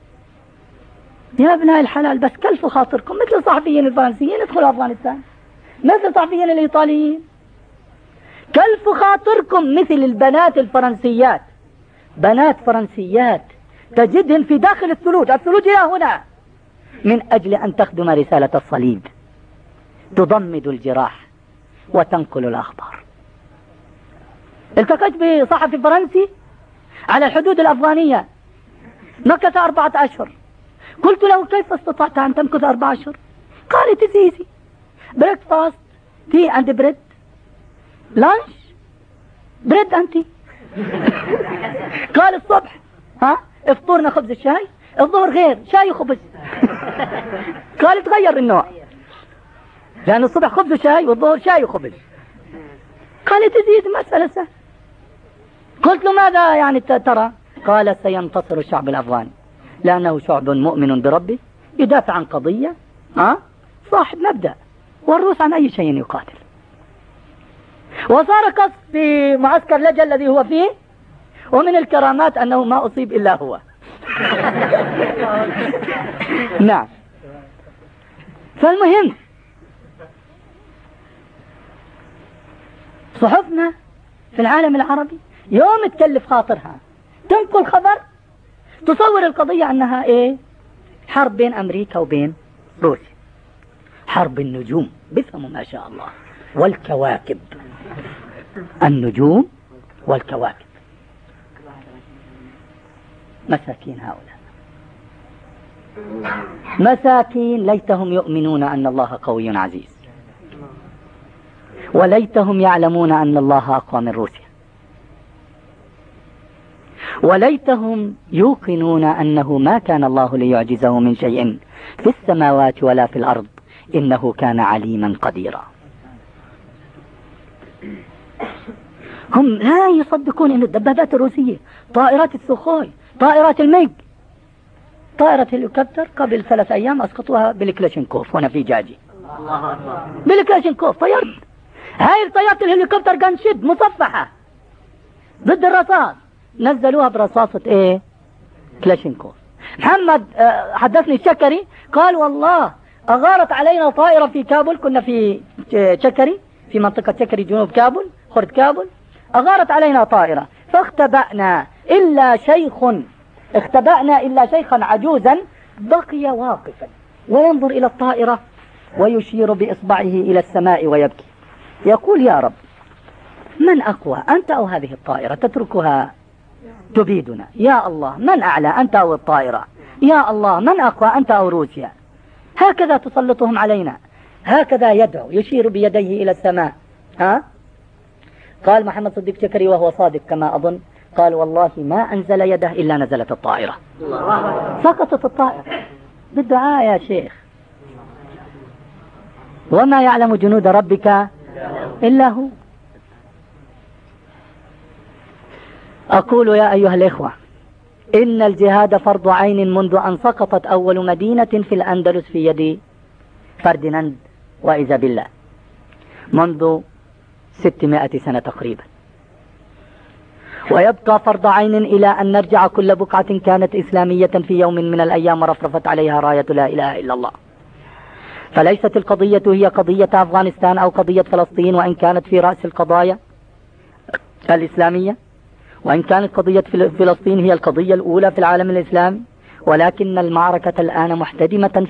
[SPEAKER 1] يا ابناء الحلال، بس كلفوا خاطركم مثل الصحفيين الفرنسيين ادخلوا أفغانستان، مثل الصحفيين الإيطاليين. كلفوا خاطركم مثل البنات الفرنسيات، بنات فرنسيات تجدهن في داخل الثلوج هي هنا من أجل أن تخدم رسالة الصليب، تضمد الجراح وتنقل الأخبار. التقيت بصحفي فرنسي على الحدود الأفغانية، مكث 4 أشهر. قلت له كيف استطعت أن تمكث 4 أشهر؟ قال it is easy, breakfast, tea and bread, lunch, bread and tea. قال الصبح افطرنا خبز الشاي، الظهر غير شاي وخبز. قال تغير النوع، لأن الصبح خبز وشاي والظهر شاي وخبز. قال تزيد مسألة سهلة. قلت له ماذا يعني ترى؟ قال سينتصر الشعب الأفغاني لأنه شعب مؤمن بربه يدافع عن قضية صاحب مبدأ، والروس عن أي شيء يقاتل. وصار قصف في معسكر لجل الذي هو فيه، ومن الكرامات أنه ما أصيب إلا هو. نعم. فالمهم صحفنا في العالم العربي يوم تكلف خاطرها تنقل خبر تصور القضية أنها إيه؟ حرب بين أمريكا وبين روسيا، حرب النجوم، بفهموا ما شاء الله، والكواكب، النجوم والكواكب. مساكين هؤلاء، مساكين، ليتهم يؤمنون أن الله قوي عزيز، وليتهم يعلمون أن الله أقوى من روسيا، وليتهم يوقنون أنه ما كان الله ليعجزه من شيء في السماوات ولا في الأرض، إنه كان عليما قديرا. هم لا يصدقون أن الدبابات الروسية، طائرات السخوي، طائرات الميج، طائرة هليكوبتر قبل 3 أيام أسقطوها بالكلاشينكوف هنا في جاجي، بالكلاشينكوف طيارة. هاي الطيارة الهليكوبتر جنشد مصفحة ضد الرصاص، نزلوها برصاصة ايه؟ كلاشينكوف. محمد حدثني الشكري قال والله أغارت علينا طائرة في كابول، كنا في شكري في منطقة شكري جنوب كابل، خرد كابل، أغارت علينا طائرة فاختبأنا إلا شيخا عجوزا بقي واقفا وينظر إلى الطائرة ويشير بإصبعه إلى السماء ويبكي يقول: يا رب، من أقوى، أنت أو هذه الطائرة تتركها تبيدنا؟ يا الله، من أعلى، أنت أو الطائرة؟ يا الله، من أقوى، أنت أو روسيا؟ هكذا تسلطهم علينا، هكذا يدعو يشير بيديه إلى السماء. قال محمد صديق شكري وهو صادق كما أظن، قال: والله ما أنزل يده إلا نزلت الطائرة، سقطت الطائرة بالدعاء يا شيخ. وما يعلم جنود ربك إلا هو. أقول يا أيها الإخوة، إن الجهاد فرض عين منذ أن سقطت أول مدينة في الأندلس في يد فرديناند وإيزابيلا منذ 600 سنة تقريبا، ويبقى فرض عين إلى أن نرجع كل بقعة كانت إسلامية في يوم من الأيام رفرفت عليها راية لا إله إلا الله. فليست القضية هي قضية أفغانستان أو قضية فلسطين، وإن كانت في رأس القضايا الإسلامية، وإن كانت قضية فلسطين هي القضية الأولى في العالم الإسلامي، ولكن المعركة الآن محتدمة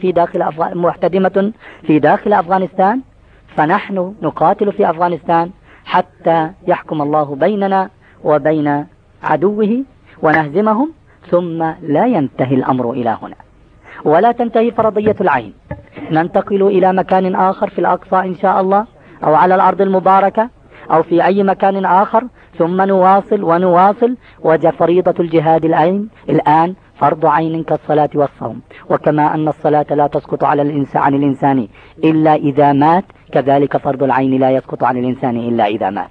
[SPEAKER 1] في داخل أفغانستان، فنحن نقاتل في أفغانستان حتى يحكم الله بيننا وبين عدوه ونهزمهم، ثم لا ينتهي الأمر إلى هنا ولا تنتهي فرضية العين. ننتقل إلى مكان آخر في الأقصى إن شاء الله، أو على الأرض المباركة، أو في أي مكان آخر، ثم نواصل. وفريضة الجهاد الآن فرض عين كالصلاة والصوم، وكما أن الصلاة لا تسقط عن الإنسان إلا إذا مات، كذلك فرض العين لا يسقط عن الإنسان إلا إذا مات.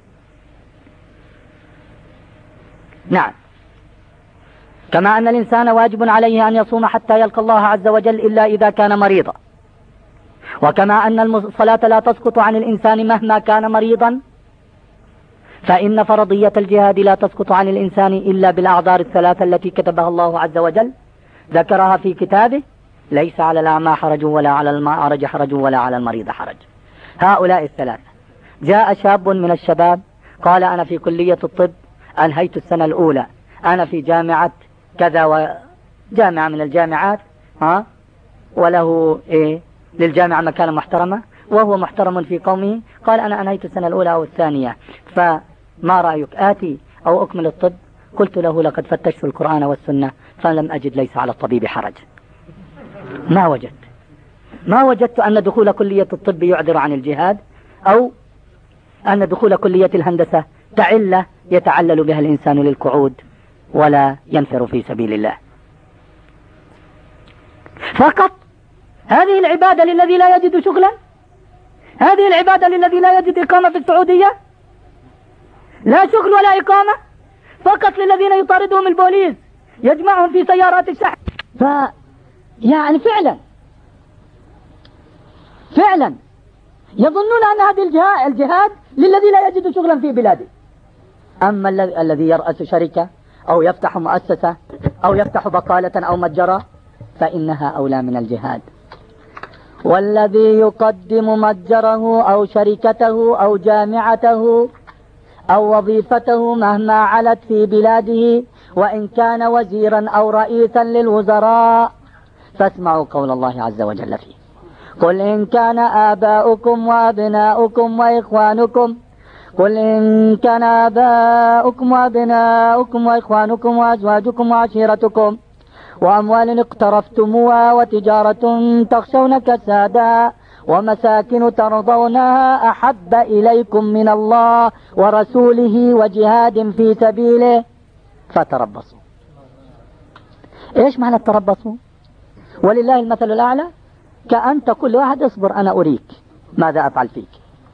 [SPEAKER 1] نعم، كما أن الإنسان واجب عليه أن يصوم حتى يلقى الله عز وجل إلا إذا كان مريضا، وكما أن الصلاة لا تسقط عن الإنسان مهما كان مريضا، فإن فرضية الجهاد لا تسقط عن الإنسان إلا بالأعذار الثلاثة التي كتبها الله عز وجل، ذكرها في كتابه: ليس على الأعمى حرج ولا على الأعرج حرج ولا على المريض حرج. هؤلاء الثلاثة. جاء شاب من الشباب قال: أنا في كلية الطب، أنهيت السنة الأولى، أنا في جامعة كذا وجامعة من الجامعات، وله للجامعة مكانة محترمة وهو محترم في قومه. قال: أنا أنهيت السنة الأولى أو الثانية، فما رأيك، آتي أو أكمل الطب؟ قلت له: لقد فتشت القرآن والسنة فلم أجد ليس على الطبيب حرج. ما وجدت أن دخول كلية الطب يعذر عن الجهاد، أو أن دخول كلية الهندسة تعلة يتعلل بها الإنسان للقعود ولا ينفر في سبيل الله. فقط هذه العبادة للذي لا يجد شغلا، هذه العبادة للذي لا يجد إقامة في السعودية، لا شغل ولا إقامة، فقط للذين يطاردهم البوليس يجمعهم في سيارات الشحن. يعني فعلا يظنون أن هذه الجهاد للذي لا يجد شغلا في بلاده. أما الذي يرأس شركة أو يفتح مؤسسة أو يفتح بقالة أو متجرة فإنها أولى من الجهاد. والذي يقدم متجره أو شركته أو جامعته أو وظيفته مهما علت في بلاده، وإن كان وزيرا أو رئيسا للوزراء، فاسمعوا قول الله عز وجل فيه: قل إن كان آباؤكم وأبناؤكم وإخوانكم وإخوانكم وأزواجكم وعشيرتكم وأموال اقترفتموها وتجارة تخشون كسادها ومساكن ترضونها أحب إليكم من الله ورسوله وجهاد في سبيله فتربصوا. إيش معنى التربصوا؟ ولله المثل الأعلى، كأن تقول واحد: اصبر أنا أريك ماذا أفعل فيك،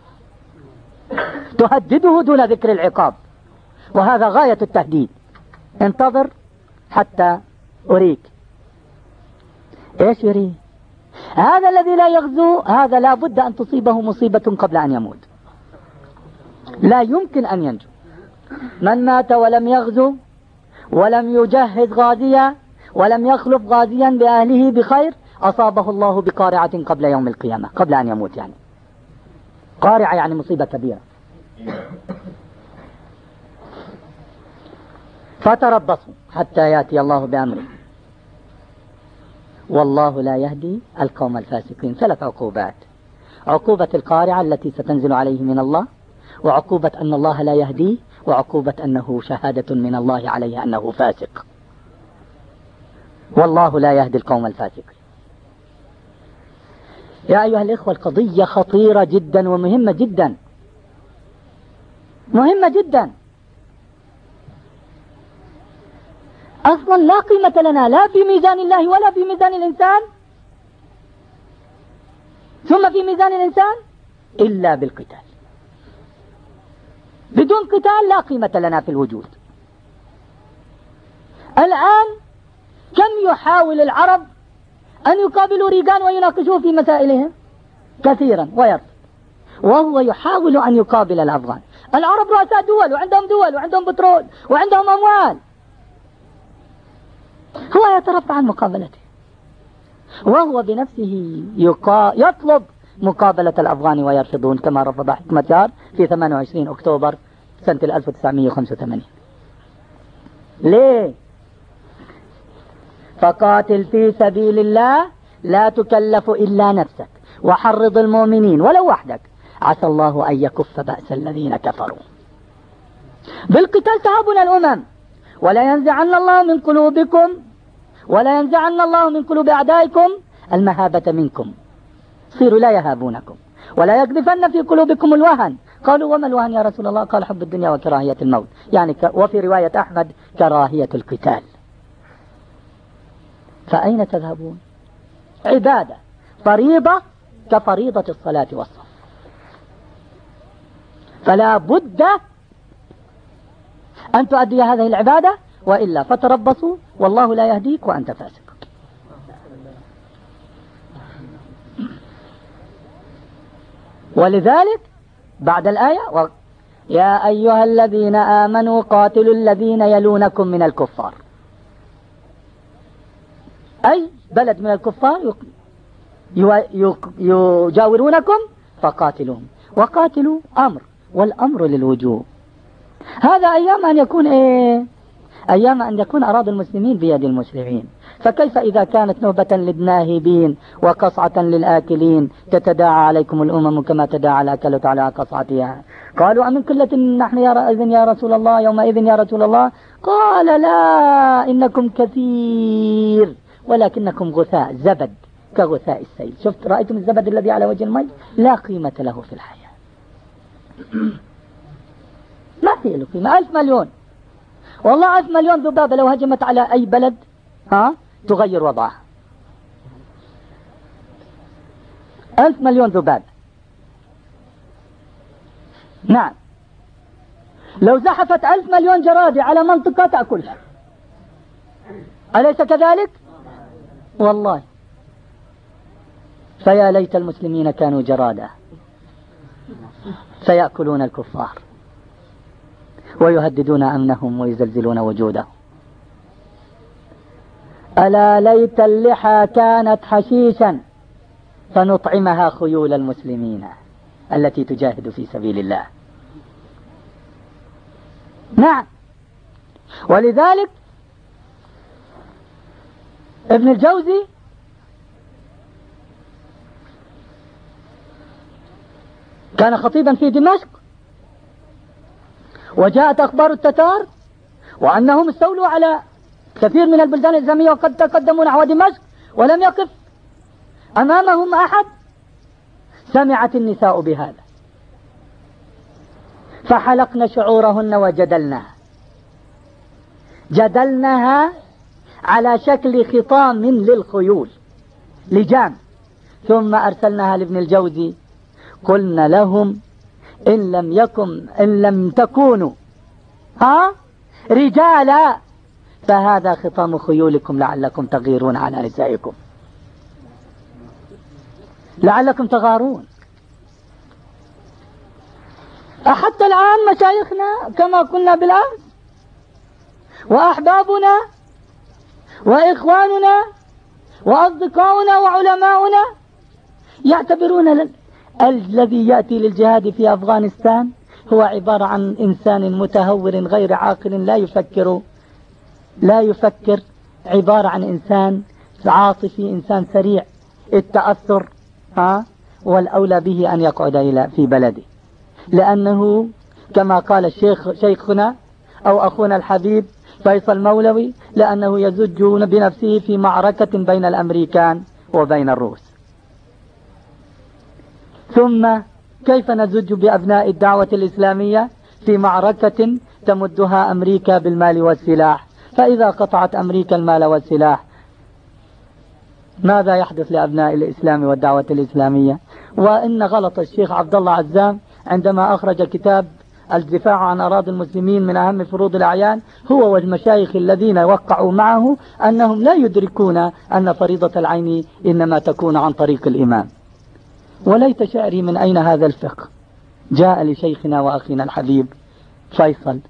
[SPEAKER 1] تهدده دون ذكر العقاب، وهذا غاية التهديد. انتظر حتى أريك. إيش يريد؟ هذا الذي لا يغزو، هذا لا بد أن تصيبه مصيبة قبل أن يموت، لا يمكن أن ينجو. من مات ولم يغزو ولم يجهز غازيا ولم يخلف غازيا بأهله بخير أصابه الله بقارعة قبل يوم القيامة، قبل أن يموت يعني. قارعة يعني مصيبة كبيرة. فتربصوا حتى يأتي الله بأمره والله لا يهدي القوم الفاسقين. 3 عقوبات: عقوبة القارعة التي ستنزل عليه من الله، وعقوبة أن الله لا يهديه، وعقوبة أنه شهادة من الله عليه أنه فاسق. والله لا يهدي القوم الفاسقين. يا أيها الإخوة، القضية خطيرة جدا ومهمة جدا، مهمة جدا. أصلا لا قيمة لنا لا في ميزان الله ولا في ميزان الإنسان، ثم في ميزان الإنسان إلا بالقتال. بدون قتال لا قيمة لنا في الوجود. الآن كم يحاول العرب أن يقابلوا ريغان ويناقشوه في مسائلهم كثيرا ويرفض، وهو يحاول أن يقابل الأفغان. العرب رؤساء دول وعندهم بترول وعندهم أموال، هو يترفع عن مقابلته، وهو بنفسه يطلب مقابلة الأفغان ويرفضون، كما رفض حكمة يار في 28 أكتوبر سنة 1985. ليه؟ فقاتل في سبيل الله لا تكلف إلا نفسك وحرض المؤمنين ولو وحدك عسى الله أن يكف بأس الذين كفروا. بالقتال تهابنا الأمم، ولا ينزعن الله من قلوب أعدائكم المهابة منكم، صيروا لا يهابونكم، ولا يقذفن في قلوبكم الوهن. قالوا وما الوهن يا رسول الله؟ قال حب الدنيا وكراهية الموت، يعني وفي رواية أحمد كراهية القتال. فأين تذهبون؟ عبادة فريضة كفريضة الصلاة والصوم، فلا بد أن تؤدي هذه العبادة، وإلا فتربصوا والله لا يهديك وأنت فاسق. ولذلك بعد الآية يا أيها الذين آمنوا قاتلوا الذين يلونكم من الكفار، أي بلد من الكفار يجاورونكم فقاتلوهم. وقاتلوا أمر، والأمر للوجوب. هذا أيام أن يكون أيام أن يكون أراضي المسلمين بيد المسلمين، فكيف إذا كانت نوبة للناهبين وقصعة للآكلين؟ تتداعى عليكم الأمم كما تداعى الأكلة على قصعتها. قالوا أمن قلة نحن يا رسول الله يومئذ يا رسول الله؟ قال لا إنكم كثير ولكنكم غثاء زبد كغثاء السيل. شفت رأيتم الزبد الذي على وجه الماء؟ لا قيمة له في الحياة، ما في له قيمة. 1000 مليون، والله 1000 مليون ذبابة لو هجمت على أي بلد تغير وضعها. 1000 مليون ذبابة، نعم. لو زحفت 1000 مليون جرادة على منطقة تأكلها، أليس كذلك؟ والله فيا ليت المسلمين كانوا جرادة سيأكلون الكفار ويهددون أمنهم ويزلزلون وجودهم. ألا ليت اللحى كانت حشيشا فنطعمها خيول المسلمين التي تجاهد في سبيل الله. نعم. ولذلك ابن الجوزي كان خطيبا في دمشق، وجاءت أخبار التتار وأنهم استولوا على كثير من البلدان الإسلامية وقد تقدموا نحو دمشق ولم يقف أمامهم أحد. سمعت النساء بهذا فحلقن شعورهن جدلناها على شكل خطام للخيول لجام، ثم أرسلناها لابن الجوزي قلنا لهم إن لم تكونوا رجالا فهذا خطام خيولكم لعلكم تغيرون على نسائكم، لعلكم تغارون. حتى الآن مشايخنا كما قلنا بالأمس وأحبابنا وإخواننا وأصدقاؤنا وعلماؤنا يعتبرون الذي يأتي للجهاد في أفغانستان هو عبارة عن إنسان متهور غير عاقل لا يفكر، عبارة عن إنسان عاطفي، إنسان سريع التأثر، والأولى به أن يقعد في بلده، لأنه كما قال شيخنا أو أخونا الحبيب فيصل مولوي، لأنه يزج بنفسه في معركة بين الأمريكان وبين الروس. ثم كيف نزج بأبناء الدعوة الإسلامية في معركة تمدها أمريكا بالمال والسلاح؟ فإذا قطعت أمريكا المال والسلاح ماذا يحدث لأبناء الإسلام والدعوة الإسلامية؟ وإن غلط الشيخ عبد الله عزام عندما أخرج كتاب الدفاع عن أراضي المسلمين من أهم فروض الأعيان، هو والمشايخ الذين وقعوا معه، أنهم لا يدركون أن فريضة العين إنما تكون عن طريق الإمام. وليت شعري من أين هذا الفقه جاء لشيخنا وأخينا الحبيب فيصل،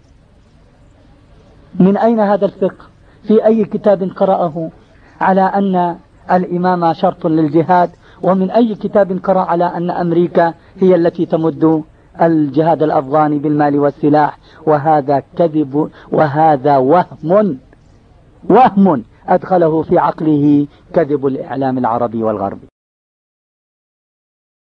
[SPEAKER 1] من أين هذا الفقه؟ في أي كتاب قرأه على أن الإمام شرط للجهاد؟ ومن أي كتاب قرأ على أن أمريكا هي التي تمد الجهاد الأفغاني بالمال والسلاح؟ وهذا كذب، وهذا وهم أدخله في عقله كذب الإعلام العربي والغربي.